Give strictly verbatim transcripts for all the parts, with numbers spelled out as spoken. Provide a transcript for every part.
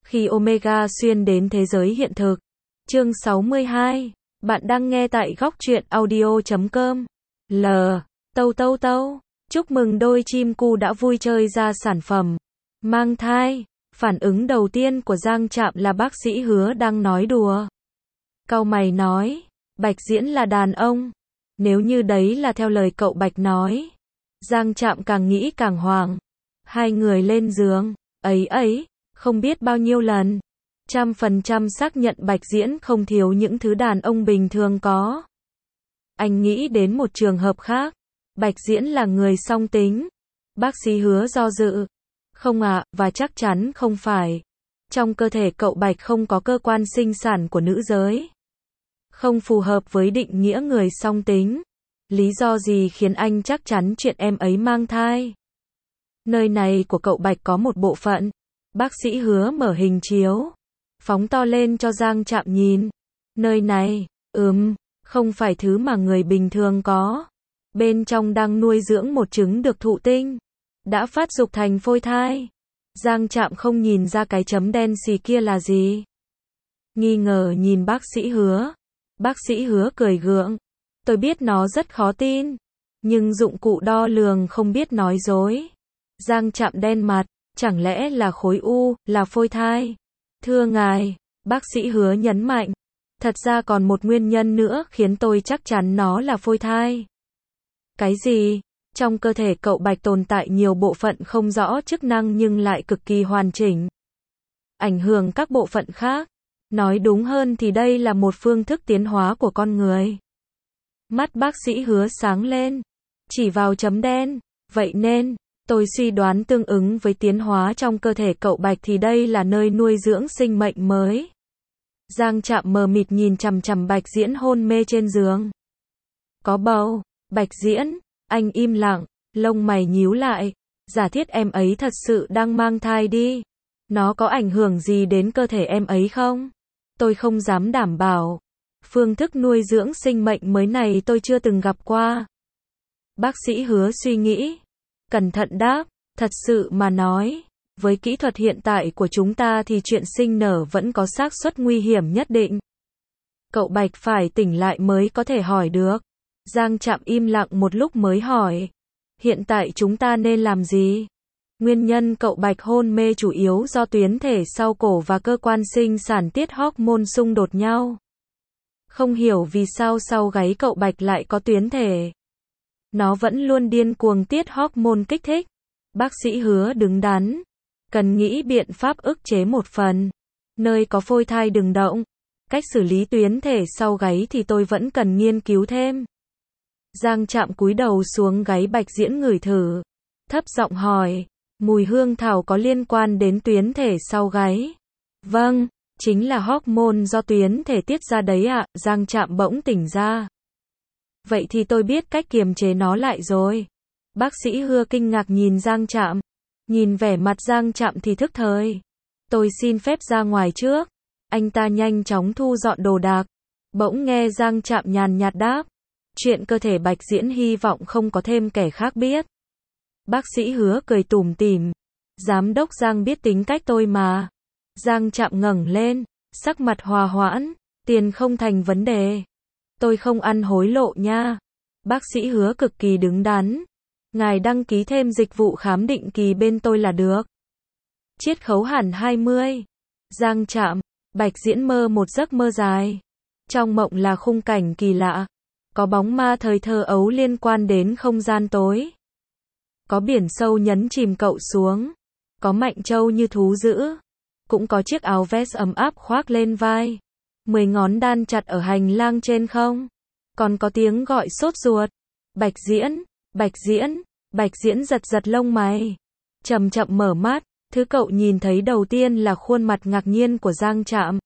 Khi Omega xuyên đến thế giới hiện thực. Chương sáu mươi hai. Bạn đang nghe tại góc truyện audio chấm com. L. Tâu tâu tâu. Chúc mừng đôi chim cu đã vui chơi ra sản phẩm. Mang thai. Phản ứng đầu tiên của Giang Trạm là bác sĩ Hứa đang nói đùa. Cau mày nói. Bạch Diễn là đàn ông. Nếu như đấy là theo lời cậu Bạch nói. Giang Trạm càng nghĩ càng hoảng. Hai người lên giường. Ấy ấy. Không biết bao nhiêu lần. Trăm phần trăm xác nhận Bạch Diễn không thiếu những thứ đàn ông bình thường có. Anh nghĩ đến một trường hợp khác. Bạch Diễn là người song tính. Bác sĩ Hứa do dự. Không ạ, à, và chắc chắn không phải. Trong cơ thể cậu Bạch không có cơ quan sinh sản của nữ giới. Không phù hợp với định nghĩa người song tính. Lý do gì khiến anh chắc chắn chuyện em ấy mang thai? Nơi này của cậu Bạch có một bộ phận. Bác sĩ Hứa mở hình chiếu. Phóng to lên cho Giang Trạm nhìn. Nơi này, ừm, không phải thứ mà người bình thường có. Bên trong đang nuôi dưỡng một trứng được thụ tinh. Đã phát dục thành phôi thai. Giang Trạm không nhìn ra cái chấm đen xì kia là gì. Nghi ngờ nhìn bác sĩ Hứa. Bác sĩ Hứa cười gượng. Tôi biết nó rất khó tin. Nhưng dụng cụ đo lường không biết nói dối. Giang Trạm đen mặt. Chẳng lẽ là khối u, là phôi thai? Thưa ngài, bác sĩ Hứa nhấn mạnh. Thật ra còn một nguyên nhân nữa khiến tôi chắc chắn nó là phôi thai. Cái gì? Trong cơ thể cậu Bạch tồn tại nhiều bộ phận không rõ chức năng nhưng lại cực kỳ hoàn chỉnh. Ảnh hưởng các bộ phận khác. Nói đúng hơn thì đây là một phương thức tiến hóa của con người. Mắt bác sĩ Hứa sáng lên. Chỉ vào chấm đen. Vậy nên, tôi suy đoán tương ứng với tiến hóa trong cơ thể cậu Bạch thì đây là nơi nuôi dưỡng sinh mệnh mới. Giang Trạm mờ mịt nhìn chằm chằm Bạch Diễn hôn mê trên giường. Có bầu. Bạch Diễn. Anh im lặng. Lông mày nhíu lại. Giả thiết em ấy thật sự đang mang thai đi. Nó có ảnh hưởng gì đến cơ thể em ấy không? Tôi không dám đảm bảo. Phương thức nuôi dưỡng sinh mệnh mới này tôi chưa từng gặp qua. Bác sĩ Hứa suy nghĩ. Cẩn thận đáp. Thật sự mà nói. Với kỹ thuật hiện tại của chúng ta thì chuyện sinh nở vẫn có xác suất nguy hiểm nhất định. Cậu Bạch phải tỉnh lại mới có thể hỏi được. Giang Trạm im lặng một lúc mới hỏi. Hiện tại chúng ta nên làm gì? Nguyên nhân cậu Bạch hôn mê chủ yếu do tuyến thể sau cổ và cơ quan sinh sản tiết hormone xung đột nhau. Không hiểu vì sao sau gáy cậu Bạch lại có tuyến thể. Nó vẫn luôn điên cuồng tiết hormone kích thích. Bác sĩ Hứa đứng đắn. Cần nghĩ biện pháp ức chế một phần. Nơi có phôi thai đừng động. Cách xử lý tuyến thể sau gáy thì tôi vẫn cần nghiên cứu thêm. Giang Trạm cúi đầu xuống gáy Bạch Diễn ngửi thử. Thấp giọng hỏi. Mùi hương thảo có liên quan đến tuyến thể sau gáy? Vâng, chính là hormone do tuyến thể tiết ra đấy ạ. À. Giang Trạm bỗng tỉnh ra. Vậy thì tôi biết cách kiềm chế nó lại rồi. Bác sĩ Hứa kinh ngạc nhìn Giang Trạm. Nhìn vẻ mặt Giang Trạm thì thức thời. Tôi xin phép ra ngoài trước. Anh ta nhanh chóng thu dọn đồ đạc. Bỗng nghe Giang Trạm nhàn nhạt đáp. Chuyện cơ thể Bạch Diễn hy vọng không có thêm kẻ khác biết. Bác sĩ Hứa cười tủm tỉm. Giám đốc Giang biết tính cách tôi mà. Giang Trạm ngẩng lên. Sắc mặt hòa hoãn. Tiền không thành vấn đề. Tôi không ăn hối lộ nha. Bác sĩ Hứa cực kỳ đứng đắn. Ngài đăng ký thêm dịch vụ khám định kỳ bên tôi là được. Chiết khấu hẳn hai mươi. Giang Trạm. Bạch Diễn mơ một giấc mơ dài. Trong mộng là khung cảnh kỳ lạ. Có bóng ma thời thơ ấu liên quan đến không gian tối. Có biển sâu nhấn chìm cậu xuống. Có Mạnh Châu như thú dữ. Cũng có chiếc áo vest ấm áp khoác lên vai. Mười ngón đan chặt ở hành lang trên không. Còn có tiếng gọi sốt ruột. Bạch Diễn, Bạch Diễn, Bạch Diễn giật giật lông mày. Chậm chậm mở mắt. Thứ cậu nhìn thấy đầu tiên là khuôn mặt ngạc nhiên của Giang Trạm.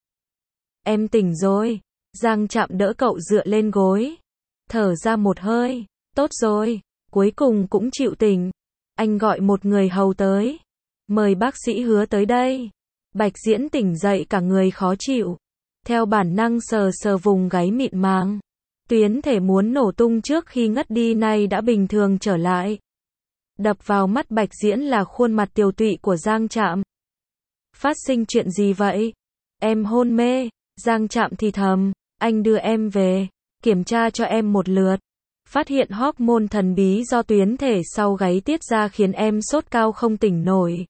Em tỉnh rồi. Giang Trạm đỡ cậu dựa lên gối. Thở ra một hơi. Tốt rồi. Cuối cùng cũng chịu tỉnh. Anh gọi một người hầu tới. Mời bác sĩ Hứa tới đây. Bạch Diễn tỉnh dậy cả người khó chịu. Theo bản năng sờ sờ vùng gáy mịn màng. Tuyến thể muốn nổ tung trước khi ngất đi nay đã bình thường trở lại. Đập vào mắt Bạch Diễn là khuôn mặt tiều tụy của Giang Trạm. Phát sinh chuyện gì vậy? Em hôn mê. Giang Trạm thì thầm, anh đưa em về, kiểm tra cho em một lượt. Phát hiện hormone thần bí do tuyến thể sau gáy tiết ra khiến em sốt cao không tỉnh nổi.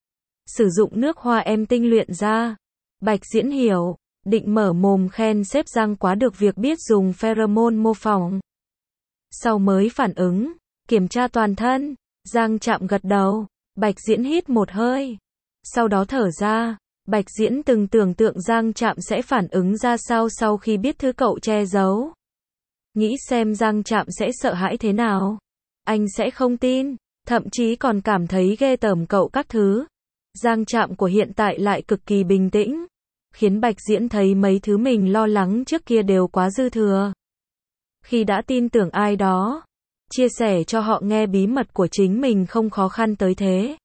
Sử dụng nước hoa em tinh luyện ra. Bạch Diễn hiểu, định mở mồm khen sếp Giang quá được việc biết dùng pheromone mô phỏng. Sau mới phản ứng, kiểm tra toàn thân, Giang Trạm gật đầu, Bạch Diễn hít một hơi. Sau đó thở ra, Bạch Diễn từng tưởng tượng Giang Trạm sẽ phản ứng ra sao sau khi biết thứ cậu che giấu. Nghĩ xem Giang Trạm sẽ sợ hãi thế nào. Anh sẽ không tin, thậm chí còn cảm thấy ghê tởm cậu các thứ. Giang Trạm của hiện tại lại cực kỳ bình tĩnh, khiến Bạch Diễn thấy mấy thứ mình lo lắng trước kia đều quá dư thừa. Khi đã tin tưởng ai đó, chia sẻ cho họ nghe bí mật của chính mình không khó khăn tới thế.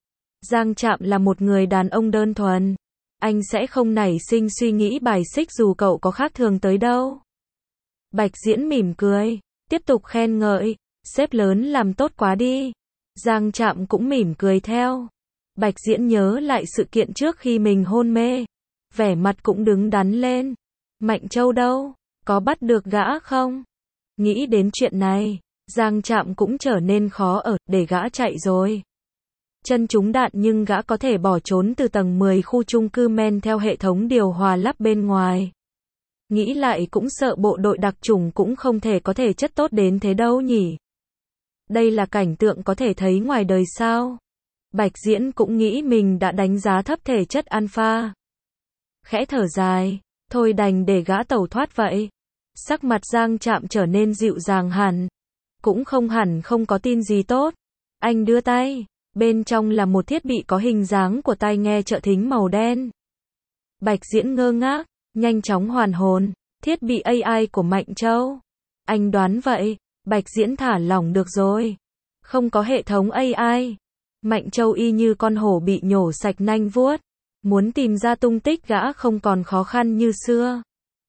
Giang Trạm là một người đàn ông đơn thuần. Anh sẽ không nảy sinh suy nghĩ bài xích dù cậu có khác thường tới đâu. Bạch Diễn mỉm cười, tiếp tục khen ngợi, sếp lớn làm tốt quá đi. Giang Trạm cũng mỉm cười theo. Bạch Diễn nhớ lại sự kiện trước khi mình hôn mê. Vẻ mặt cũng đứng đắn lên. Mạnh Châu đâu? Có bắt được gã không? Nghĩ đến chuyện này, Giang Trạm cũng trở nên khó ở, để gã chạy rồi. Chân trúng đạn nhưng gã có thể bỏ trốn từ tầng mười khu chung cư men theo hệ thống điều hòa lắp bên ngoài. Nghĩ lại cũng sợ bộ đội đặc chủng cũng không thể có thể chất tốt đến thế đâu nhỉ. Đây là cảnh tượng có thể thấy ngoài đời sao? Bạch Diễn cũng nghĩ mình đã đánh giá thấp thể chất alpha. Khẽ thở dài, thôi đành để gã tẩu thoát vậy. Sắc mặt Giang Trạm trở nên dịu dàng hẳn. Cũng không hẳn không có tin gì tốt. Anh đưa tay, bên trong là một thiết bị có hình dáng của tai nghe trợ thính màu đen. Bạch Diễn ngơ ngác, nhanh chóng hoàn hồn, thiết bị a i của Mạnh Châu. Anh đoán vậy, Bạch Diễn thả lỏng được rồi. Không có hệ thống a i. Mạnh Châu y như con hổ bị nhổ sạch nanh vuốt. Muốn tìm ra tung tích gã không còn khó khăn như xưa.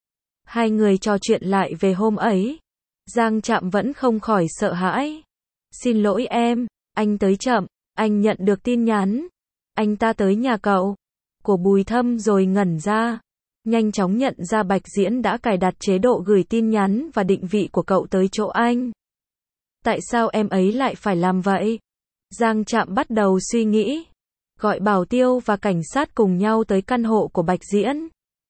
Hai người trò chuyện lại về hôm ấy. Giang Trạm vẫn không khỏi sợ hãi. Xin lỗi em, anh tới chậm, anh nhận được tin nhắn. Anh ta tới nhà cậu. Của Bùi Thâm rồi ngẩn ra. Nhanh chóng nhận ra Bạch Diễn đã cài đặt chế độ gửi tin nhắn và định vị của cậu tới chỗ anh. Tại sao em ấy lại phải làm vậy? Giang Trạm bắt đầu suy nghĩ. Gọi bảo tiêu và cảnh sát cùng nhau tới căn hộ của Bạch Diễn.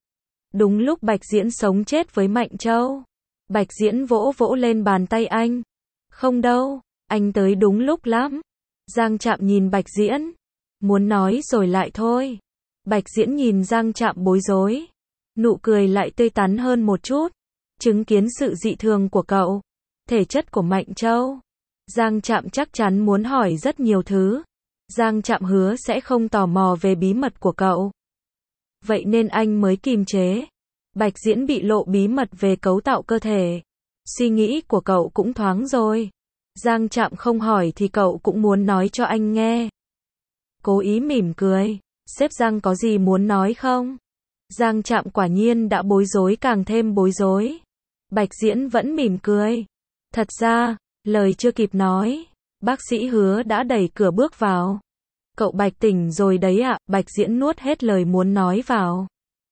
Đúng lúc Bạch Diễn sống chết với Mạnh Châu. Bạch Diễn vỗ vỗ lên bàn tay anh. Không đâu, anh tới đúng lúc lắm. Giang Trạm nhìn Bạch Diễn. Muốn nói rồi lại thôi. Bạch Diễn nhìn Giang Trạm bối rối. Nụ cười lại tươi tắn hơn một chút. Chứng kiến sự dị thường của cậu. Thể chất của Mạnh Châu. Giang Trạm chắc chắn muốn hỏi rất nhiều thứ. Giang Trạm hứa sẽ không tò mò về bí mật của cậu. Vậy nên anh mới kìm chế. Bạch Diễn bị lộ bí mật về cấu tạo cơ thể. Suy nghĩ của cậu cũng thoáng rồi. Giang Trạm không hỏi thì cậu cũng muốn nói cho anh nghe. Cố ý mỉm cười. Sếp Giang có gì muốn nói không? Giang Trạm quả nhiên đã bối rối càng thêm bối rối. Bạch Diễn vẫn mỉm cười. Thật ra, lời chưa kịp nói, bác sĩ Hứa đã đẩy cửa bước vào. Cậu Bạch tỉnh rồi đấy ạ, Bạch Diễn nuốt hết lời muốn nói vào.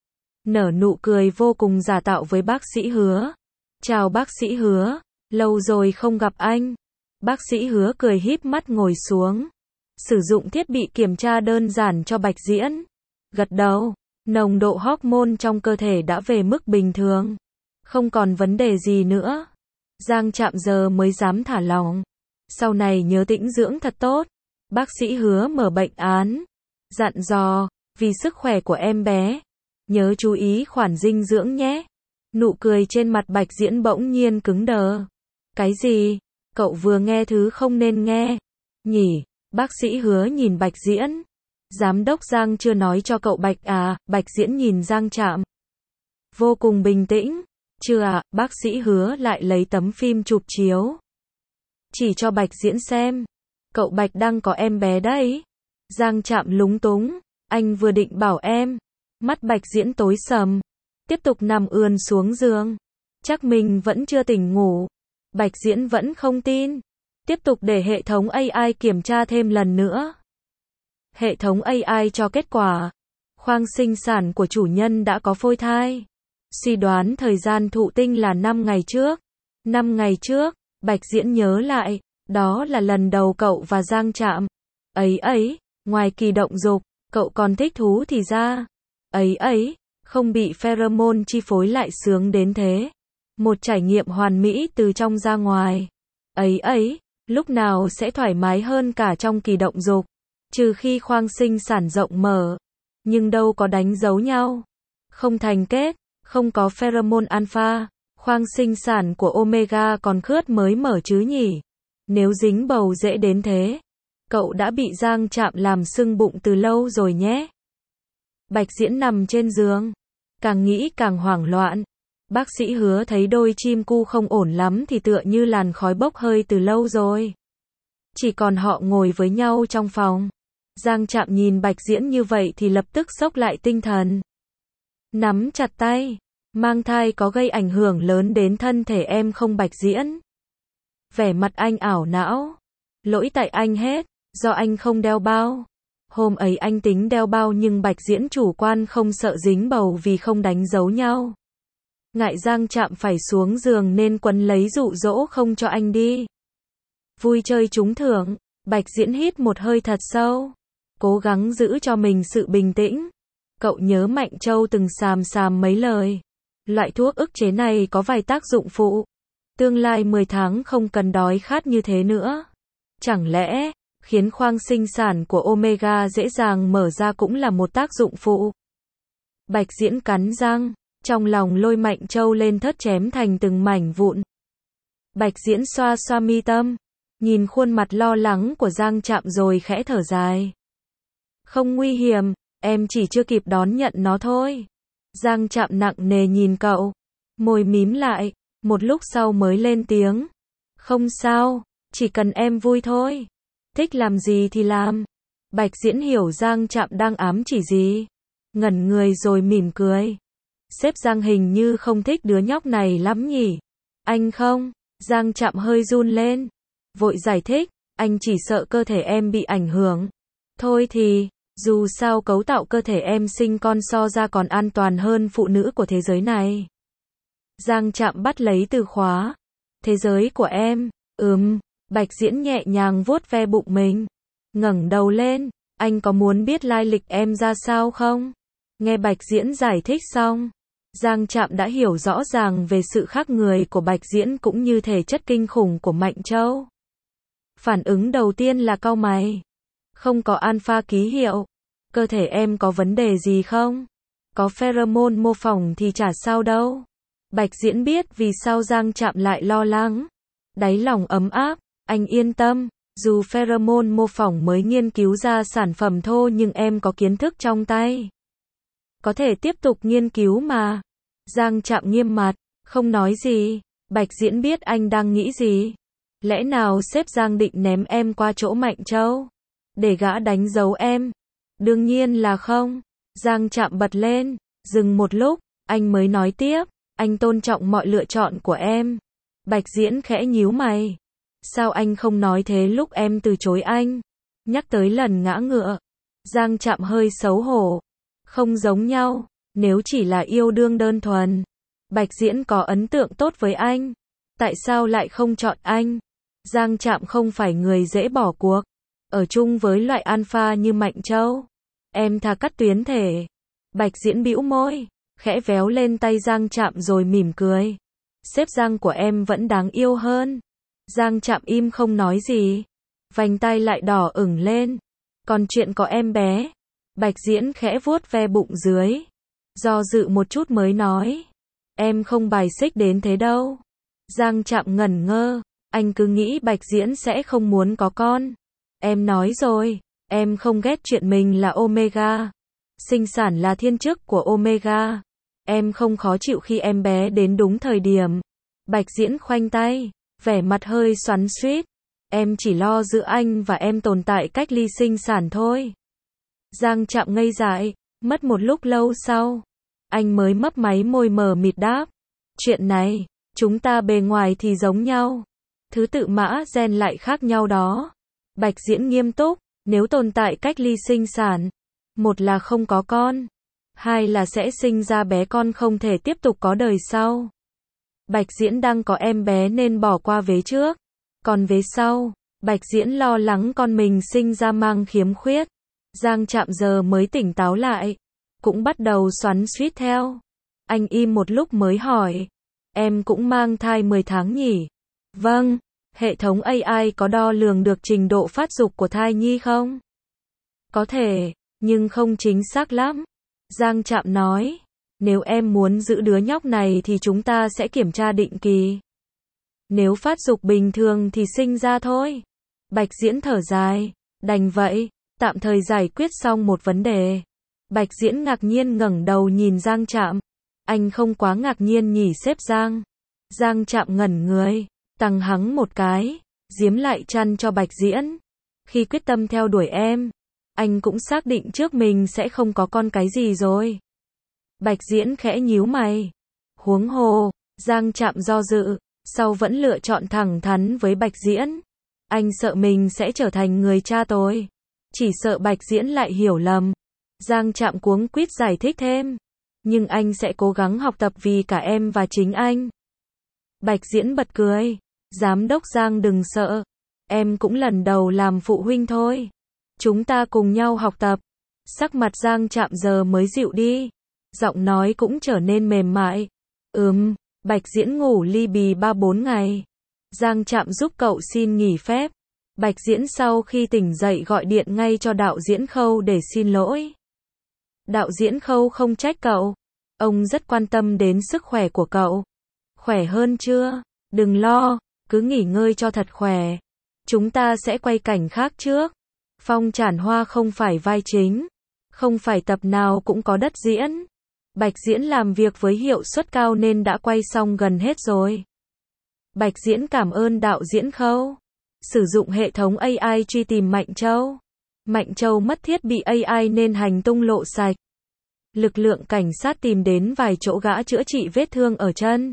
Nở nụ cười vô cùng giả tạo với bác sĩ Hứa. Chào bác sĩ Hứa, lâu rồi không gặp anh. Bác sĩ Hứa cười híp mắt ngồi xuống. Sử dụng thiết bị kiểm tra đơn giản cho Bạch Diễn. Gật đầu, nồng độ hormone trong cơ thể đã về mức bình thường. Không còn vấn đề gì nữa. Giang Trạm giờ mới dám thả lỏng. Sau này nhớ tĩnh dưỡng thật tốt. Bác sĩ Hứa mở bệnh án. Dặn dò, vì sức khỏe của em bé. Nhớ chú ý khoản dinh dưỡng nhé. Nụ cười trên mặt Bạch Diễn bỗng nhiên cứng đờ. Cái gì? Cậu vừa nghe thứ không nên nghe. Nhỉ? Bác sĩ Hứa nhìn Bạch Diễn. Giám đốc Giang chưa nói cho cậu Bạch à? Bạch Diễn nhìn Giang Trạm. Vô cùng bình tĩnh. Chưa à? Bác sĩ Hứa lại lấy tấm phim chụp chiếu. Chỉ cho Bạch Diễn xem. Cậu Bạch đang có em bé đấy. Giang Trạm lúng túng. Anh vừa định bảo em. Mắt Bạch Diễn tối sầm. Tiếp tục nằm ườn xuống giường. Chắc mình vẫn chưa tỉnh ngủ. Bạch Diễn vẫn không tin. Tiếp tục để hệ thống a i kiểm tra thêm lần nữa. Hệ thống a i cho kết quả. khoang sinh sản của chủ nhân đã có phôi thai. Suy đoán thời gian thụ tinh là năm ngày trước. năm ngày trước, Bạch Diễn nhớ lại, đó là lần đầu cậu và Giang chạm. Ấy ấy, ngoài kỳ động dục, cậu còn thích thú thì ra. Ấy ấy, không bị pheromone chi phối lại sướng đến thế. Một trải nghiệm hoàn mỹ từ trong ra ngoài. Ấy ấy, lúc nào sẽ thoải mái hơn cả trong kỳ động dục. Trừ khi khoang sinh sản rộng mở. Nhưng đâu có đánh dấu nhau. Không thành kết, không có pheromone alpha. Khoang sinh sản của Omega còn khướt mới mở chứ nhỉ? Nếu dính bầu dễ đến thế, cậu đã bị Giang chạm làm sưng bụng từ lâu rồi nhé. Bạch Diễn nằm trên giường, càng nghĩ càng hoảng loạn. Bác sĩ hứa thấy đôi chim cu không ổn lắm thì tựa như làn khói bốc hơi từ lâu rồi. Chỉ còn họ ngồi với nhau trong phòng. Giang chạm nhìn Bạch Diễn như vậy thì lập tức xốc lại tinh thần. Nắm chặt tay. Mang thai có gây ảnh hưởng lớn đến thân thể em không Bạch Diễn? Vẻ mặt anh ảo não. Lỗi tại anh hết, do anh không đeo bao. Hôm ấy anh tính đeo bao nhưng Bạch Diễn chủ quan không sợ dính bầu vì không đánh dấu nhau. Ngại Giang chạm phải xuống giường nên quấn lấy dụ dỗ không cho anh đi. Vui chơi trúng thưởng, Bạch Diễn hít một hơi thật sâu. Cố gắng giữ cho mình sự bình tĩnh. Cậu nhớ Mạnh Châu từng xàm xàm mấy lời. Loại thuốc ức chế này có vài tác dụng phụ. Tương lai mười tháng không cần đói khát như thế nữa. Chẳng lẽ, khiến khoang sinh sản của Omega dễ dàng mở ra cũng là một tác dụng phụ? Bạch Diễn cắn răng, trong lòng lôi Mạnh Châu lên thớt chém thành từng mảnh vụn. Bạch Diễn xoa xoa mi tâm, nhìn khuôn mặt lo lắng của Giang chạm rồi khẽ thở dài. Không nguy hiểm, em chỉ chưa kịp đón nhận nó thôi. Giang chạm nặng nề nhìn cậu, môi mím lại, một lúc sau mới lên tiếng. Không sao, chỉ cần em vui thôi. Thích làm gì thì làm. Bạch Diễn hiểu Giang chạm đang ám chỉ gì. Ngẩn người rồi mỉm cười. Sếp Giang hình như không thích đứa nhóc này lắm nhỉ. Anh không? Giang chạm hơi run lên. Vội giải thích, anh chỉ sợ cơ thể em bị ảnh hưởng. Thôi thì, dù sao cấu tạo cơ thể em sinh con so ra còn an toàn hơn phụ nữ của thế giới này. Giang chạm bắt lấy từ khóa. Thế giới của em, ừm, Bạch Diễn nhẹ nhàng vuốt ve bụng mình. Ngẩng đầu lên, anh có muốn biết lai lịch em ra sao không? Nghe Bạch Diễn giải thích xong, Giang chạm đã hiểu rõ ràng về sự khác người của Bạch Diễn cũng như thể chất kinh khủng của Mạnh Châu. Phản ứng đầu tiên là cau mày. Không có alpha ký hiệu. Cơ thể em có vấn đề gì không? Có pheromone mô phỏng thì chả sao đâu. Bạch Diễn biết vì sao Giang chạm lại lo lắng. Đáy lòng ấm áp, anh yên tâm. Dù pheromone mô phỏng mới nghiên cứu ra sản phẩm thô nhưng em có kiến thức trong tay. Có thể tiếp tục nghiên cứu mà. Giang chạm nghiêm mặt, không nói gì. Bạch Diễn biết anh đang nghĩ gì. Lẽ nào sếp Giang định ném em qua chỗ Mạnh Châu? Để gã đánh dấu em? Đương nhiên là không. Giang chạm bật lên, dừng một lúc, anh mới nói tiếp. Anh tôn trọng mọi lựa chọn của em. Bạch Diễn khẽ nhíu mày. Sao anh không nói thế lúc em từ chối anh? Nhắc tới lần ngã ngựa. Giang chạm hơi xấu hổ. Không giống nhau, nếu chỉ là yêu đương đơn thuần. Bạch Diễn có ấn tượng tốt với anh. Tại sao lại không chọn anh? Giang chạm không phải người dễ bỏ cuộc. Ở chung với loại alpha như Mạnh Châu. Em thà cắt tuyến thể. Bạch Diễn bĩu môi, khẽ véo lên tay Giang chạm rồi mỉm cười. Sếp Giang của em vẫn đáng yêu hơn. Giang chạm im không nói gì. Vành tay lại đỏ ửng lên. Còn chuyện có em bé. Bạch Diễn khẽ vuốt ve bụng dưới. Do dự một chút mới nói. Em không bài xích đến thế đâu. Giang chạm ngẩn ngơ. Anh cứ nghĩ Bạch Diễn sẽ không muốn có con. Em nói rồi, em không ghét chuyện mình là Omega. Sinh sản là thiên chức của Omega. Em không khó chịu khi em bé đến đúng thời điểm. Bạch Diễn khoanh tay, vẻ mặt hơi xoắn xuýt. Em chỉ lo giữ anh và em tồn tại cách ly sinh sản thôi. Giang chạm ngây dại, mất một lúc lâu sau. Anh mới mấp máy môi mờ mịt đáp. Chuyện này, chúng ta bề ngoài thì giống nhau. Thứ tự mã gen lại khác nhau đó. Bạch Diễn nghiêm túc, nếu tồn tại cách ly sinh sản. Một là không có con, hai là sẽ sinh ra bé con không thể tiếp tục có đời sau. Bạch Diễn đang có em bé nên bỏ qua vế trước. Còn vế sau, Bạch Diễn lo lắng con mình sinh ra mang khiếm khuyết. Giang Trạm giờ mới tỉnh táo lại, cũng bắt đầu xoắn xuýt theo. Anh im một lúc mới hỏi, em cũng mang thai mười tháng nhỉ? Vâng, hệ thống a i có đo lường được trình độ phát dục của thai nhi không? Có thể, nhưng không chính xác lắm. Giang Trạm nói, nếu em muốn giữ đứa nhóc này thì chúng ta sẽ kiểm tra định kỳ. Nếu phát dục bình thường thì sinh ra thôi. Bạch Diễn thở dài, đành vậy, tạm thời giải quyết xong một vấn đề. Bạch Diễn ngạc nhiên ngẩng đầu nhìn Giang Trạm. Anh không quá ngạc nhiên nhỉ sếp Giang. Giang Trạm ngẩn người, tăng hắng một cái, giếm lại chăn cho Bạch Diễn. Khi quyết tâm theo đuổi em, anh cũng xác định trước mình sẽ không có con cái gì rồi. Bạch Diễn khẽ nhíu mày. Huống hồ, Giang Trạm do dự, sau vẫn lựa chọn thẳng thắn với Bạch Diễn. Anh sợ mình sẽ trở thành người cha tồi. Chỉ sợ Bạch Diễn lại hiểu lầm. Giang Trạm cuống quýt giải thích thêm. Nhưng anh sẽ cố gắng học tập vì cả em và chính anh. Bạch Diễn bật cười. Giám đốc Giang đừng sợ. Em cũng lần đầu làm phụ huynh thôi. Chúng ta cùng nhau học tập. Sắc mặt Giang Trạm giờ mới dịu đi. Giọng nói cũng trở nên mềm mại. Ừm, Bạch Diễn ngủ li bì ba bốn ngày. Giang Trạm giúp cậu xin nghỉ phép. Bạch Diễn sau khi tỉnh dậy gọi điện ngay cho đạo diễn Khâu để xin lỗi. Đạo diễn Khâu không trách cậu. Ông rất quan tâm đến sức khỏe của cậu. Khỏe hơn chưa? Đừng lo, cứ nghỉ ngơi cho thật khỏe. Chúng ta sẽ quay cảnh khác trước. Phong Trản Hoa không phải vai chính. Không phải tập nào cũng có đất diễn. Bạch Diễn làm việc với hiệu suất cao nên đã quay xong gần hết rồi. Bạch Diễn cảm ơn đạo diễn Khâu. Sử dụng hệ thống a i truy tìm Mạnh Châu. Mạnh Châu mất thiết bị a i nên hành tung lộ sạch. Lực lượng cảnh sát tìm đến vài chỗ gã chữa trị vết thương ở chân.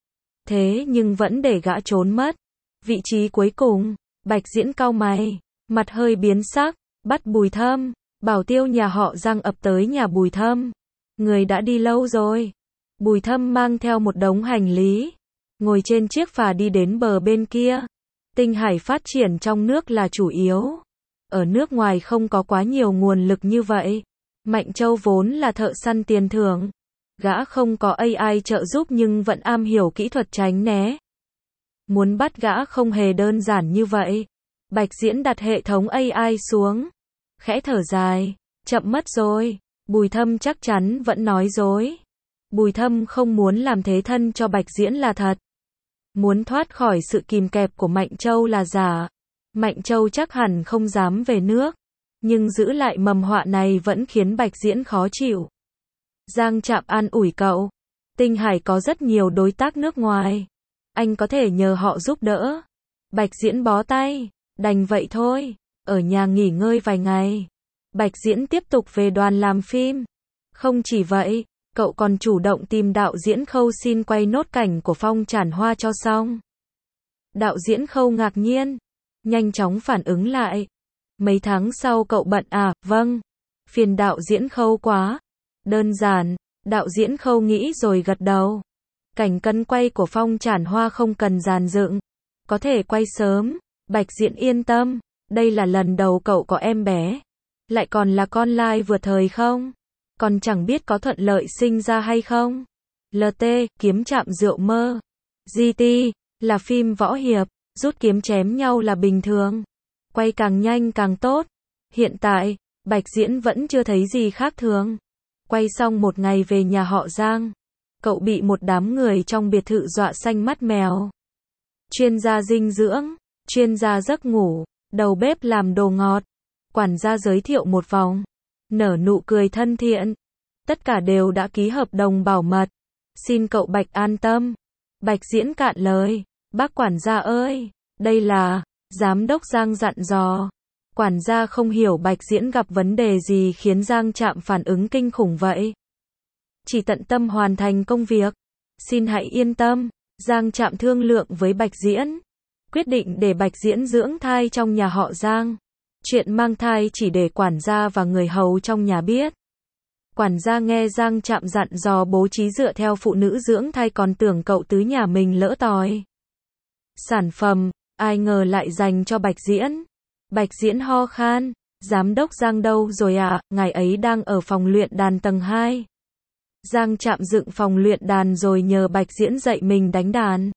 Thế nhưng vẫn để gã trốn mất. Vị trí cuối cùng, Bạch Diễn cau mày, mặt hơi biến sắc, bắt Bùi Thâm. Bảo tiêu nhà họ Giang ập tới nhà Bùi Thâm. Người đã đi lâu rồi. Bùi Thâm mang theo một đống hành lý. Ngồi trên chiếc phà đi đến bờ bên kia. Tinh Hải phát triển trong nước là chủ yếu. Ở nước ngoài không có quá nhiều nguồn lực như vậy. Mạnh Châu vốn là thợ săn tiền thưởng. Gã không có a i trợ giúp nhưng vẫn am hiểu kỹ thuật tránh né. Muốn bắt gã không hề đơn giản như vậy. Bạch Diễn đặt hệ thống a i xuống. Khẽ thở dài. Chậm mất rồi. Bùi Thâm chắc chắn vẫn nói dối. Bùi Thâm không muốn làm thế thân cho Bạch Diễn là thật. Muốn thoát khỏi sự kìm kẹp của Mạnh Châu là giả. Mạnh Châu chắc hẳn không dám về nước. Nhưng giữ lại mầm họa này vẫn khiến Bạch Diễn khó chịu. Giang Trạm an ủi cậu. Tinh Hải có rất nhiều đối tác nước ngoài. Anh có thể nhờ họ giúp đỡ. Bạch Diễn bó tay. Đành vậy thôi. Ở nhà nghỉ ngơi vài ngày. Bạch Diễn tiếp tục về đoàn làm phim. Không chỉ vậy, cậu còn chủ động tìm đạo diễn Khâu xin quay nốt cảnh của Phong Trản Hoa cho xong. Đạo diễn Khâu ngạc nhiên. Nhanh chóng phản ứng lại. Mấy tháng sau cậu bận à, vâng. Phiền đạo diễn Khâu quá. Đơn giản, đạo diễn Khâu nghĩ rồi gật đầu. Cảnh cân quay của Phong Trản Hoa không cần dàn dựng. Có thể quay sớm. Bạch Diễn yên tâm. Đây là lần đầu cậu có em bé. Lại còn là con lai vừa thời không? Còn chẳng biết có thuận lợi sinh ra hay không? lờ tê, kiếm chạm rượu mơ. giê tê, là phim võ hiệp. Rút kiếm chém nhau là bình thường. Quay càng nhanh càng tốt. Hiện tại, Bạch Diễn vẫn chưa thấy gì khác thường. Quay xong một ngày về nhà họ Giang. Cậu bị một đám người trong biệt thự dọa xanh mắt mèo. Chuyên gia dinh dưỡng, chuyên gia giấc ngủ, đầu bếp làm đồ ngọt. Quản gia giới thiệu một vòng. Nở nụ cười thân thiện. Tất cả đều đã ký hợp đồng bảo mật. Xin cậu Bạch an tâm. Bạch Diễn cạn lời. Bác quản gia ơi, đây là... Giám đốc Giang dặn dò. Quản gia không hiểu Bạch Diễn gặp vấn đề gì khiến Giang Trạm phản ứng kinh khủng vậy. Chỉ tận tâm hoàn thành công việc. Xin hãy yên tâm. Giang Trạm thương lượng với Bạch Diễn. Quyết định để Bạch Diễn dưỡng thai trong nhà họ Giang. Chuyện mang thai chỉ để quản gia và người hầu trong nhà biết. Quản gia nghe Giang Trạm dặn dò bố trí dựa theo phụ nữ dưỡng thai còn tưởng cậu tứ nhà mình lỡ tòi. Sản phẩm, ai ngờ lại dành cho Bạch Diễn. Bạch Diễn ho khan, giám đốc Giang đâu rồi ạ, à? Ngài ấy đang ở phòng luyện đàn tầng hai. Giang Trạm dựng phòng luyện đàn rồi nhờ Bạch Diễn dạy mình đánh đàn.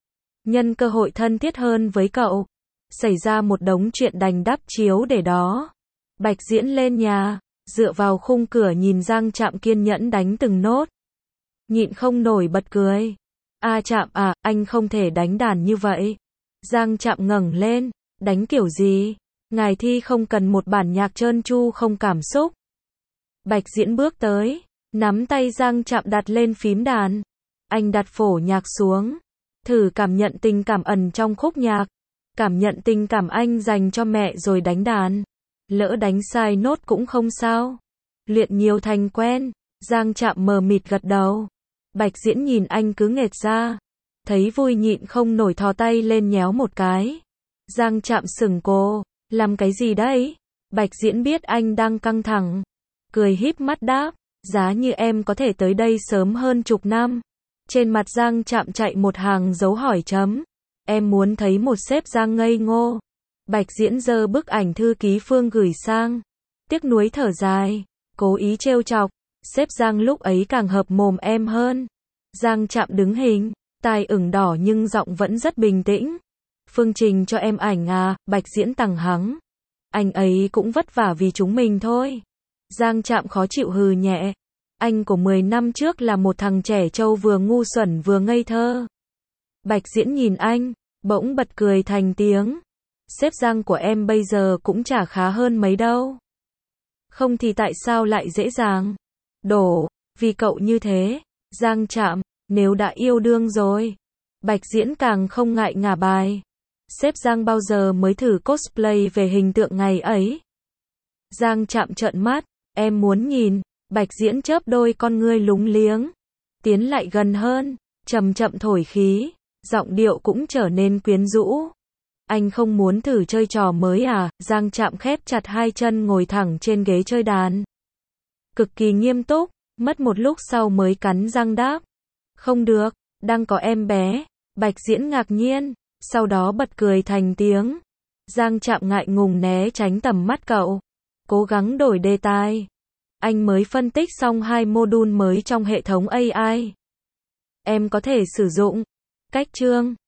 Nhân cơ hội thân thiết hơn với cậu, xảy ra một đống chuyện đành đắp chiếu để đó. Bạch Diễn lên nhà, dựa vào khung cửa nhìn Giang Trạm kiên nhẫn đánh từng nốt. Nhịn không nổi bật cười. A Trạm à, anh không thể đánh đàn như vậy. Giang Trạm ngẩng lên, đánh kiểu gì? Ngài thi không cần một bản nhạc trơn tru không cảm xúc. Bạch Diễn bước tới, nắm tay Giang Trạm đặt lên phím đàn. Anh đặt phổ nhạc xuống, thử cảm nhận tình cảm ẩn trong khúc nhạc. Cảm nhận tình cảm anh dành cho mẹ rồi đánh đàn. Lỡ đánh sai nốt cũng không sao. Luyện nhiều thành quen. Giang Trạm mờ mịt gật đầu. Bạch Diễn nhìn anh cứ nghệt ra. Thấy vui nhịn không nổi thò tay lên nhéo một cái. Giang Trạm sừng cô. Làm cái gì đấy? Bạch Diễn biết anh đang căng thẳng. Cười híp mắt đáp. Giá như em có thể tới đây sớm hơn chục năm. Trên mặt Giang Trạm chạy một hàng dấu hỏi chấm. Em muốn thấy một sếp Giang ngây ngô. Bạch Diễn giơ bức ảnh thư ký Phương gửi sang. Tiếc nuối thở dài. Cố ý trêu chọc. Sếp Giang lúc ấy càng hợp mồm em hơn. Giang Trạm đứng hình. Tai ửng đỏ nhưng giọng vẫn rất bình tĩnh. Phương trình cho em ảnh à? Bạch Diễn tằng hắng. Anh ấy cũng vất vả vì chúng mình thôi. Giang Trạm khó chịu hừ nhẹ. Anh của mười năm trước là một thằng trẻ trâu vừa ngu xuẩn vừa ngây thơ. Bạch Diễn nhìn anh, bỗng bật cười thành tiếng. Sếp Giang của em bây giờ cũng chả khá hơn mấy đâu. Không thì tại sao lại dễ dàng đổ vì cậu như thế? Giang Trạm, nếu đã yêu đương rồi. Bạch Diễn càng không ngại ngả bài. Sếp Giang bao giờ mới thử cosplay về hình tượng ngày ấy? Giang Trạm trợn mắt, em muốn nhìn. Bạch Diễn chớp đôi con ngươi lúng liếng, tiến lại gần hơn, chậm chậm thổi khí, giọng điệu cũng trở nên quyến rũ. Anh không muốn thử chơi trò mới à? Giang Trạm khép chặt hai chân ngồi thẳng trên ghế chơi đàn. Cực kỳ nghiêm túc, mất một lúc sau mới cắn răng đáp. Không được, đang có em bé. Bạch Diễn ngạc nhiên, sau đó bật cười thành tiếng. Giang Trạm ngại ngùng né tránh tầm mắt cậu, cố gắng đổi đề tài. Anh mới phân tích xong hai module mới trong hệ thống a i. Em có thể sử dụng cách chương